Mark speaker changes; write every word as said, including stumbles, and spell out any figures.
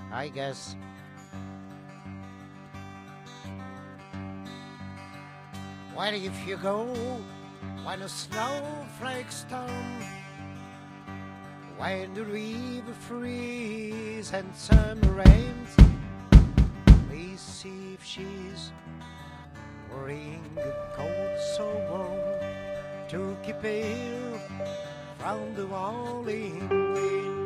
Speaker 1: I guess. Where if you go when a snowflake's storm, when the river freezes and summer rains, please see if she's wearing a coat so warm to keep her from the walling wind.